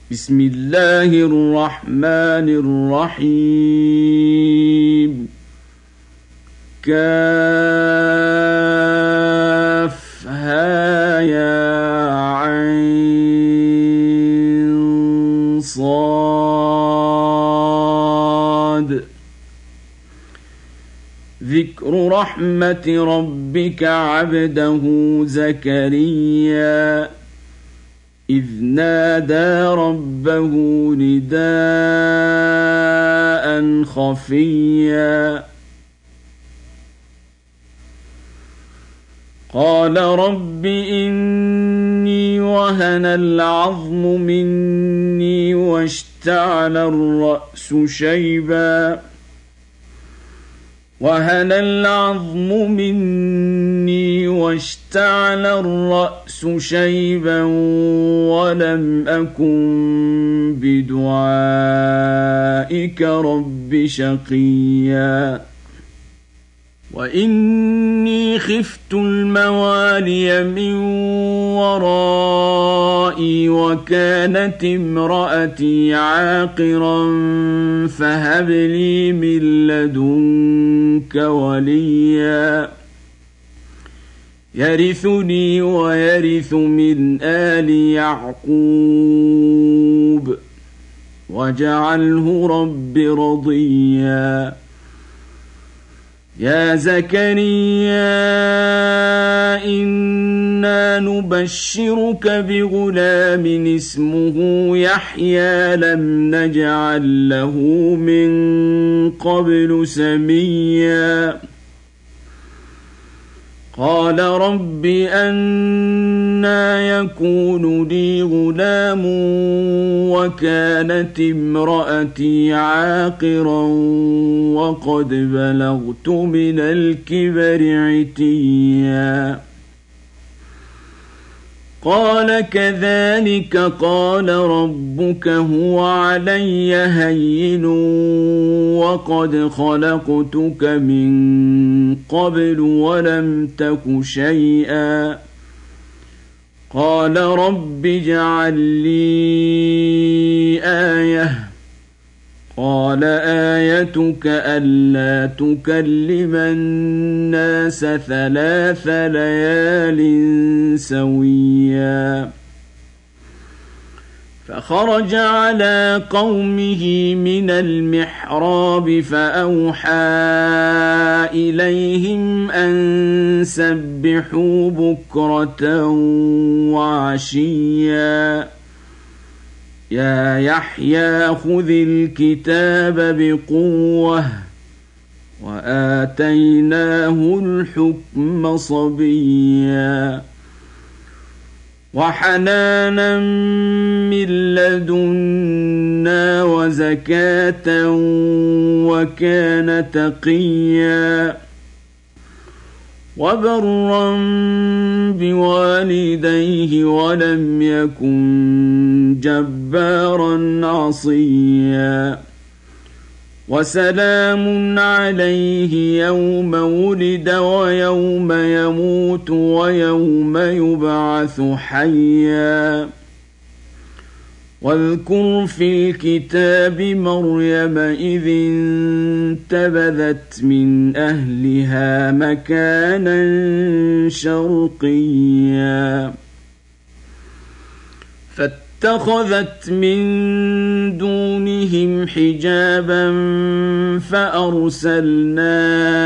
بسم الله الرحمن الرحيم كافها يا عين صاد ذكر رحمة ربك عبده زكريا إذ نادى ربه نداء خفيا قال رب إني وهن العظم مني واشتعل الرأس شيبا ولم أكن بدعائك رب شقيا وإني خفت الموالي من ورائي وكانت امرأتي عاقرا فهب لي من لدنك وليا يرثني ويرث من آل يعقوب واجعله رب رضيا يا زكريا إنا نبشرك بغلام اسمه يحيى لم نجعل له من قبل سميا قال رب أنى يكون لي غلام وكانت امرأتي عاقرا وقد بلغت من الكبر عتيا قال كذلك قال ربك هو علي هين وقد خلقتك من قبل ولم تك شيئا قال رب اجعل لي آية قال آيتك ألا تكلم الناس 3 ليال سويا فخرج على قومه من المحراب فأوحى إليهم أن سبحوا بكرة وعشيا يا يحيى خذ الكتاب بقوة وآتيناه الحكم صبيا وحنانا من لدنا وزكاة وكان تقيا وبرا بوالديه ولم يكن جبارا عصيا وسلام عليه يوم ولد ويوم يموت ويوم يبعث حيا واذكر في الكتاب مريم إذ انتبذت من أهلها مكانا شرقيا فاتخذت من دونهم حجابا فأرسلنا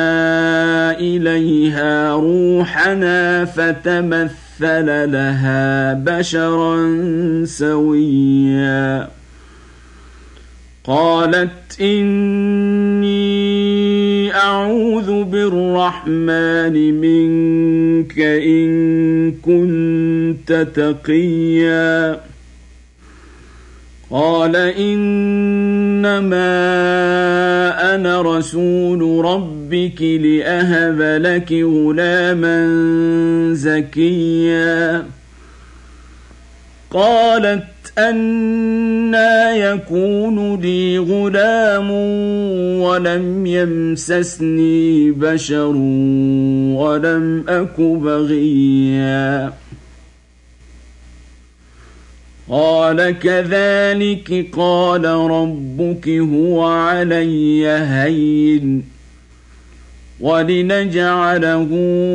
إليها روحنا فتمثل لها بشرا سويا قالت إني أعوذ بالرحمن منك إن كنت تقيا قال إنما أنا رسول ربك لأهب لك غلاما زكيا قالت أنى يكون لي غلام ولم يمسسني بشر ولم أك بغيا قال كذلك قال ربك هو علي هين ولنجعله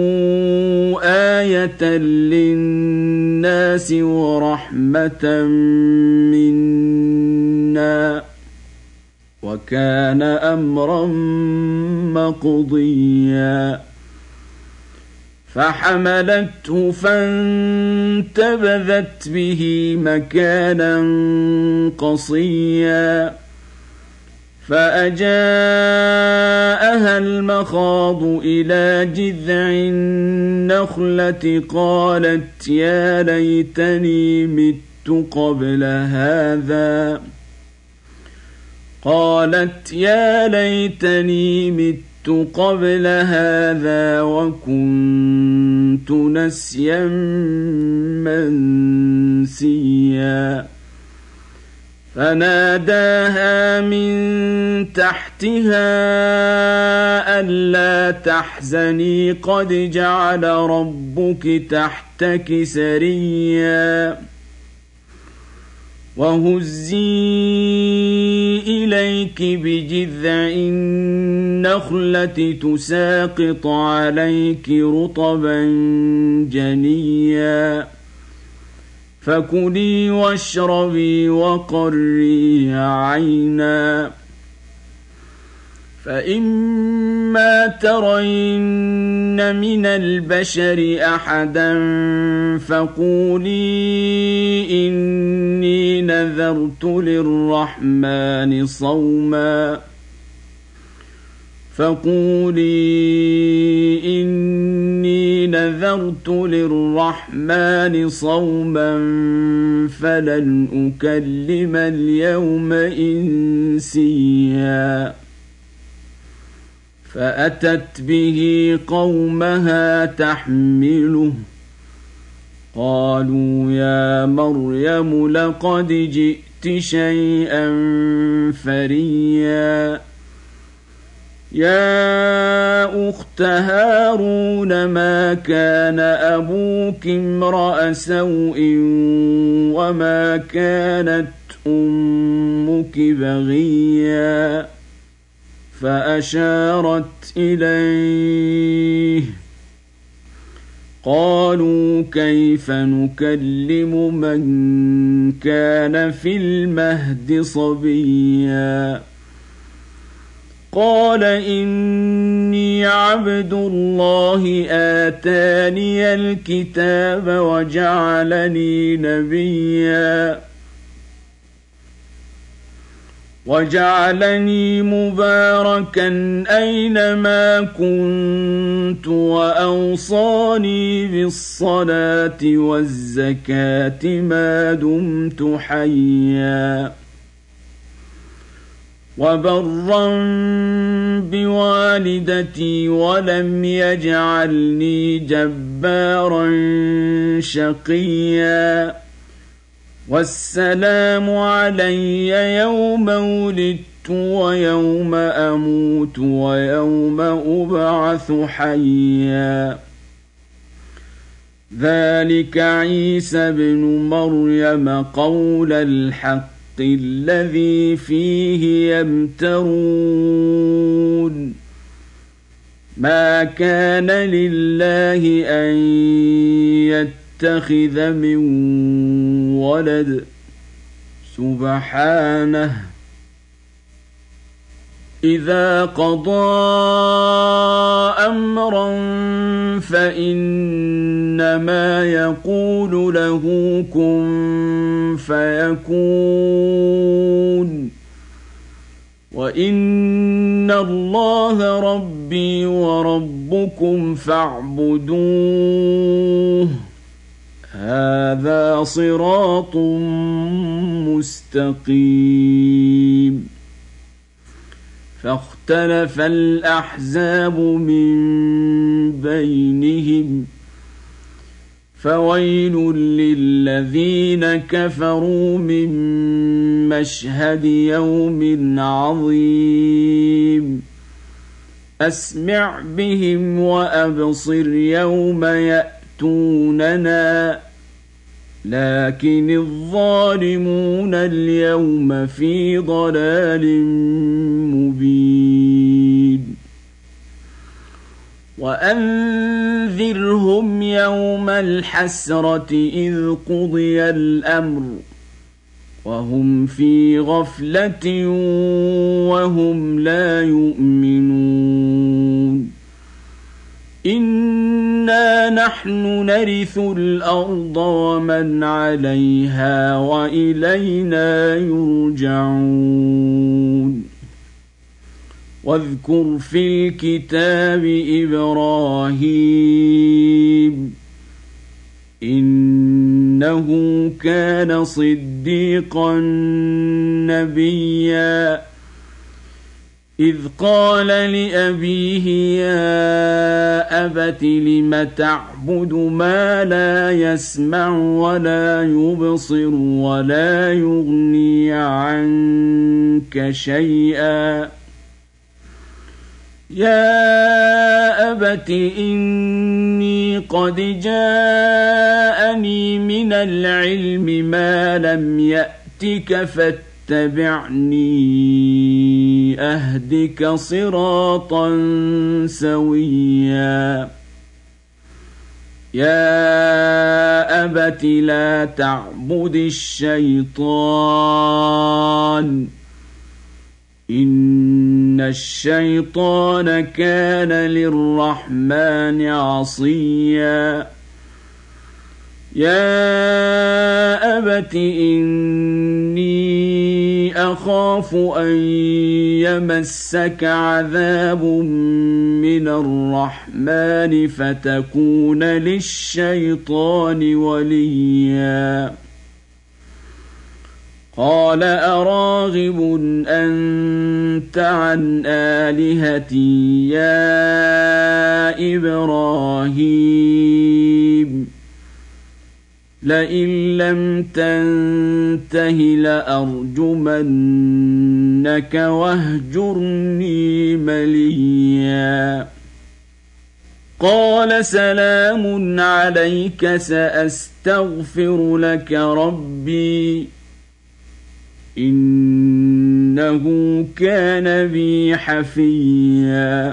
آية للناس ورحمة منا وكان أمرا مقضيا فحملته فانتبذت به مكانا قصيا فأجاءها المخاض إلى جذع النخلة قالت يا ليتني مت قبل هذا وكنت نسيا منسيا فناداها من تحتها ألا تحزني قد جعل ربك تحتك سريا وهزي إليك بجذع النخلة تساقط عليك رطبا جنيا فكلي واشربي وقري عينا فإما ترين من البشر أحدا فقولي إني نذرت للرحمن صوما فلن أكلم اليوم إنسيا فأتت به قومها تحمله قالوا يا مريم لقد جئت شيئا فريا يا أخت هارون ما كان أبوك امرأ سوء وما كانت أمك بغيا فأشارت إليه قالوا كيف نكلم من كان في المهد صبيا قال إني عبد الله آتاني الكتاب وجعلني مباركا أينما كنت وأوصاني بالصلاة والزكاة ما دمت حيا وبرا بوالدتي ولم يجعلني جبارا شقيا والسلام علي يوم ولدت ويوم أموت ويوم أبعث حيا ذلك عيسى بن مريم قول الحق الذي فيه يمترون ما كان لله أن يتخذ من ولد سبحانه إذا قضى أمرا فإنما يقول له كن فيكون وإن الله ربي وربكم فاعبدوه هذا صراط مستقيم فاختلف الأحزاب من بينهم فويل للذين كفروا من مشهد يوم عظيم أسمع بهم وأبصر يوم يأتوننا لكن الظالمون اليوم في ضلال مبين وأنذرهم يوم الحسرة إذ قضي الأمر وهم في غفلة وهم لا يؤمنون إنا نحن نرث الأرض ومن عليها وإلينا يرجعون واذكر في الكتاب إبراهيم إنه كان صديقا نبيا إذ قال لأبيه يا أبت لم تعبد ما لا يسمع ولا يبصر ولا يغني عنك شيئا يا أبت إني قد جاءني من العلم ما لم يأتك فاتبعني أهدك صراطا سويا يا أبت لا تعبد الشيطان إن الشيطان كان للرحمن عصيا يا أبت إني أخاف أن يمسك عذاب من الرحمن فتكون للشيطان وليا قال أراغب أنت عن آلهتي يا إبراهيم لئن لم تنته لأرجمنك واهجرني مليا قال سلام عليك سأستغفر لك ربي إنه كان بي حفيا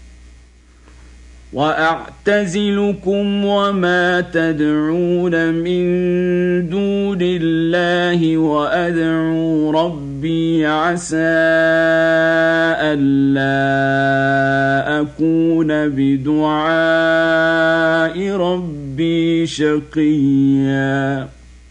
وأعتزلكم وما تدعون من دون الله وأدعو ربي عسى ألا أكون بدعاء ربي شقيا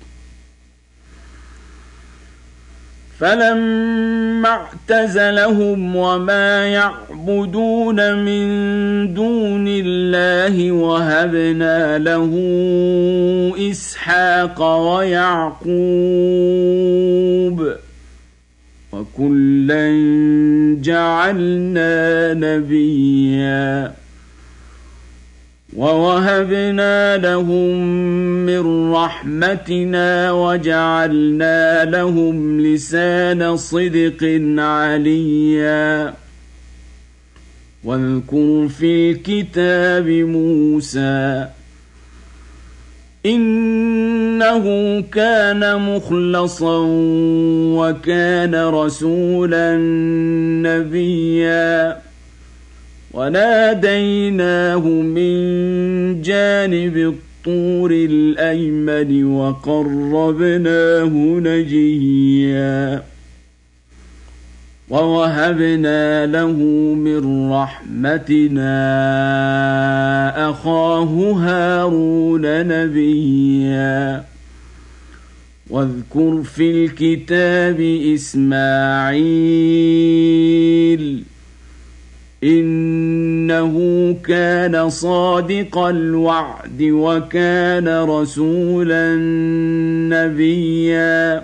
فلما اعتزلهم وما يعبدون من دون الله وهبنا له إسحاق ويعقوب وكلا جعلنا نبيا ووهبنا لهم من رحمتنا وجعلنا لهم لسان صدق عليا واذكر في الكتاب موسى إنه كان مخلصا وكان رسولا نبيا وناديناه من جانب الطور الأيمن وقربناه نجيا ووهبنا له من رحمتنا أخاه هارون نبيا واذكر في الكتاب إسماعيل إنه كان صادق الوعد وكان رسولا نبيا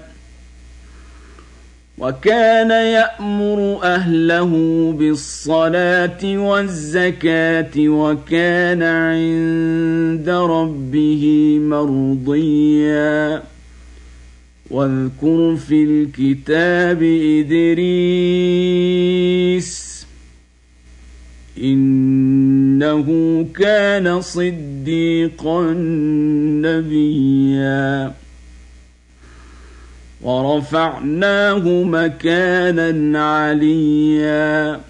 وكان يأمر أهله بالصلاة والزكاة وكان عند ربه مرضيا واذكر في الكتاب إدريس إنه إنه كان صديقا نبيا ورفعناه مكانا عليا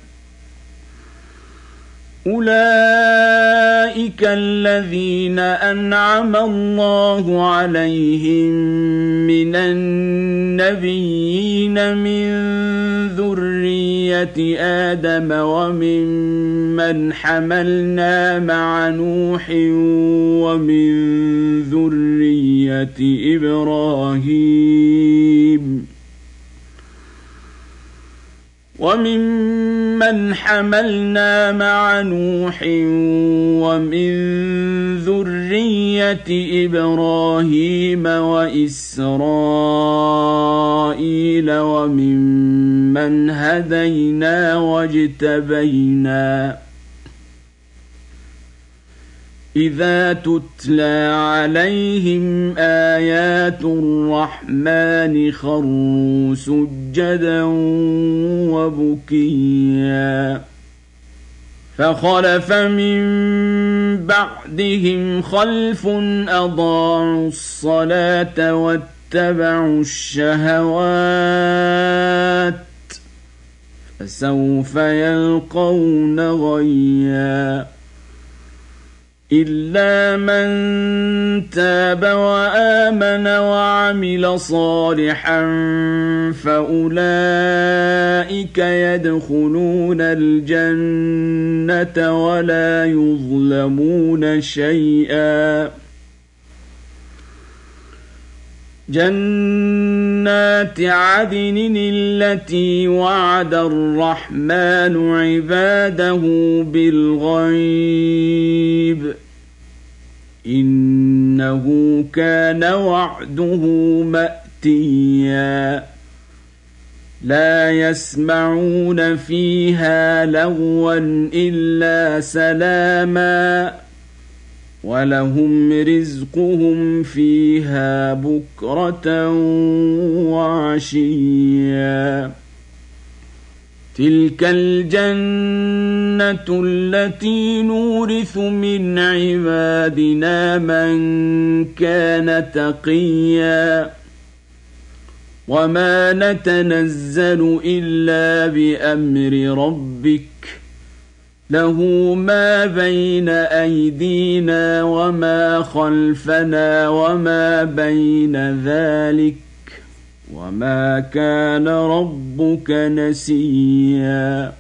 أولئك الذين أنعم الله عليهم من النبيين من ذرية آدم وممن حملنا مع نوح ومن ذرية إبراهيم ومن ذرية إبراهيم وإسرائيل وممن هدينا واجتبينا إذا تتلى عليهم آيات الرحمن خروا سجدا وبكيا فخلف من بعدهم خلف أضاعوا الصلاة واتبعوا الشهوات فسوف يلقون غيا إلا من تاب وآمن وعمل صالحا فأولئك يدخلون الجنة ولا يظلمون شيئا جنات عدن التي وعد الرحمن عباده بالغيب إنه كان وعده مأتيا لا يسمعون فيها لغوا إلا سلاما ولهم رزقهم فيها بكرة وعشيا تلك الجنة التي نورث من عبادنا من كان تقيا وما نتنزل إلا بأمر ربك له ما بين أيدينا وما خلفنا وما بين ذلك وما كان ربك نسيا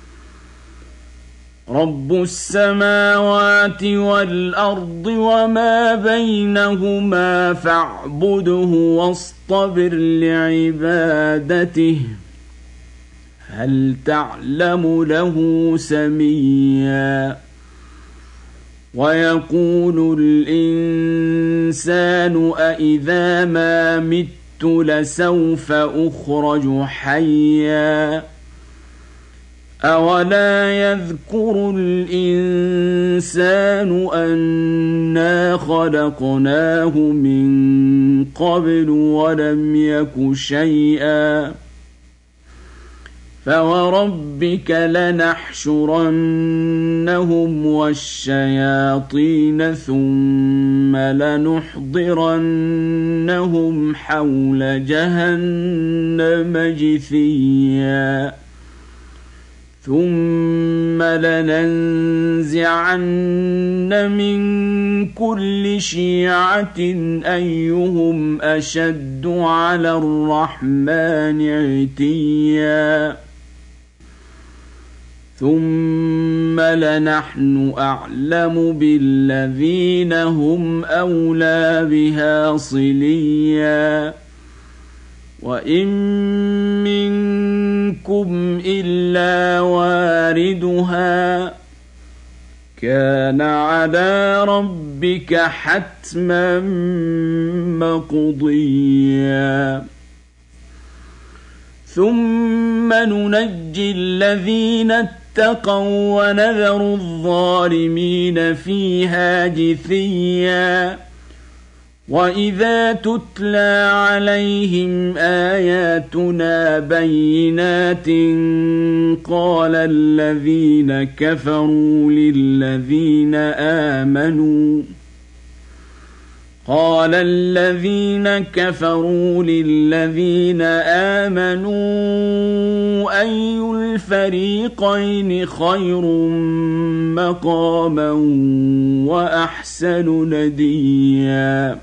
رب السماوات والأرض وما بينهما فاعبده واصطبر لعبادته هل تعلم له سميا ويقول الإنسان أإذا ما مت لسوف أخرج حيا أولا يذكر الإنسان أنا خلقناه من قبل ولم يك شيئا فوربك لنحشرنهم والشياطين ثم لنحضرنهم حول جهنم جثيا ثم لننزعن من كل شيعة أيهم أشد على الرحمن عتيا ثم لنحن أعلم بالذين هم أولى بها صليا وإن منكم إلا واردها كان على ربك حتما مقضيا ثم ننجي الذين اتقوا ونذر الظالمين فيها جثيا وإذا تتلى عليهم آياتنا بينات قال الذين كفروا للذين آمنوا أي الفريقين خير مقاما وأحسن نديا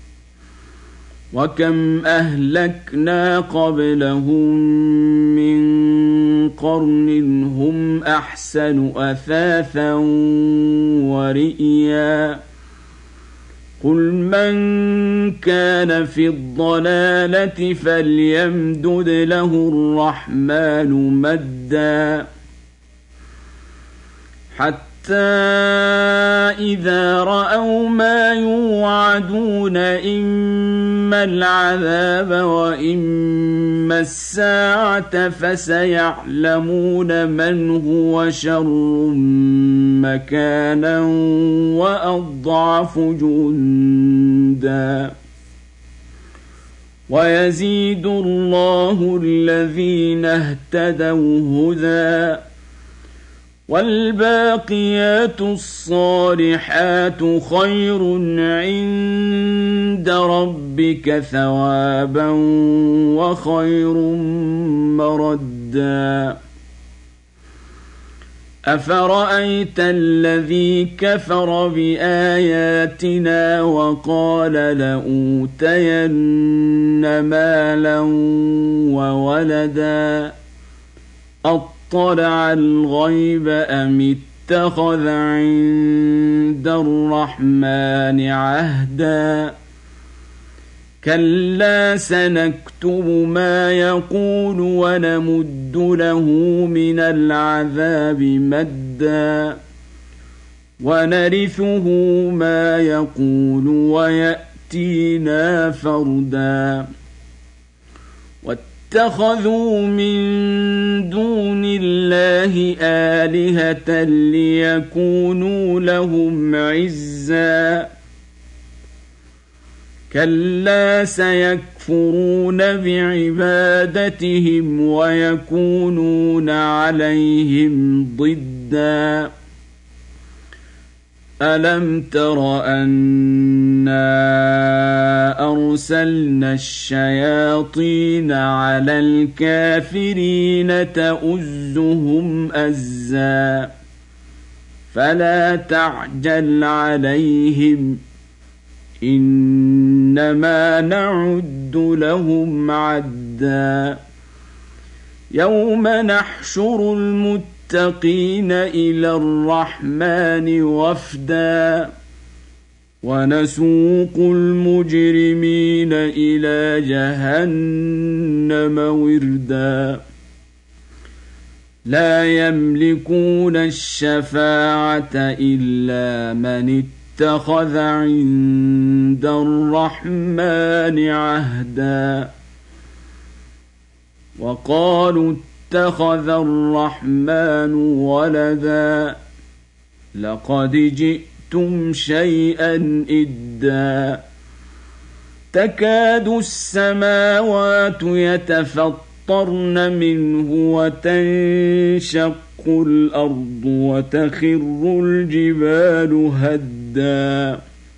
وكم أهلكنا قبلهم من قرن هم أحسن أثاثا ورئيا قل من كان في الضلالة فليمدد له الرحمن مدا حتى إذا رأوا ما يوعدون إما العذاب وإما الساعة فسيعلمون من هو شر مكانا وأضعف جندا ويزيد الله الذين اهتدوا هدى والباقيات الصالحات خير عند ربك ثوابا وخير مردا أفرأيت الذي كفر بآياتنا وقال لأوتين مالا وولدا اطلع الغيب أم اتخذ عند الرحمن عهدا كلا سنكتب ما يقول ونمد له من العذاب مدا ونرثه ما يقول ويأتينا فردا اتخذوا من دون الله آلهة ليكونوا لهم عزا كلا سيكفرون بعبادتهم ويكونون عليهم ضدا ألم تر أنا أرسلنا الشياطين على الكافرين تؤزهم أزا فلا تعجل عليهم إنما نعد لهم عدا يوم نحشر المتقين إلى الرحمن وفدا ونسوق المجرمين إلى جهنم وردا لا يملكون الشفاعة إلا من اتخذ عند الرحمن عهدا وقالوا اتخذ الرحمن ولدا لقد جئتم شيئا إدا تكاد السماوات يتفطرن منه وتنشق الأرض وتخر الجبال هدا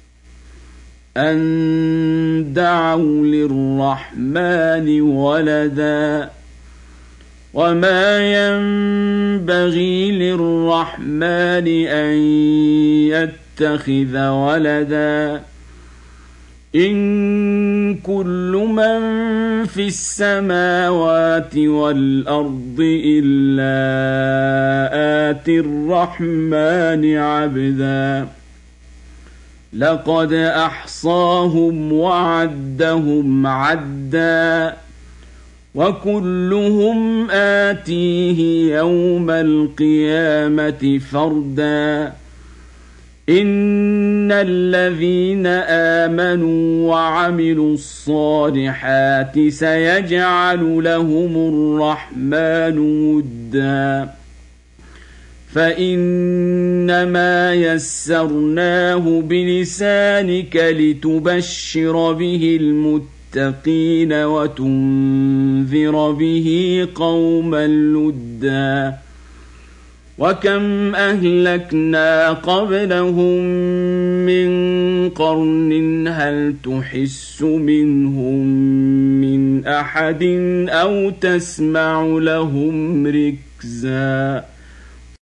أن دعوا للرحمن ولدا وما ينبغي للرحمن أن يتخذ ولدا إن كل من في السماوات والأرض إلا آتي الرحمن عبدا لقد أحصاهم وعدهم عدا وكلهم آتيه يوم القيامة فردا إن الذين آمنوا وعملوا الصالحات سيجعل لهم الرحمن ودا فإنما يسرناه بلسانك لتبشر به المتقين وتنذر به قوما لدا وكم أهلكنا قبلهم من قرن هل تحس منهم من أحد أو تسمع لهم ركزا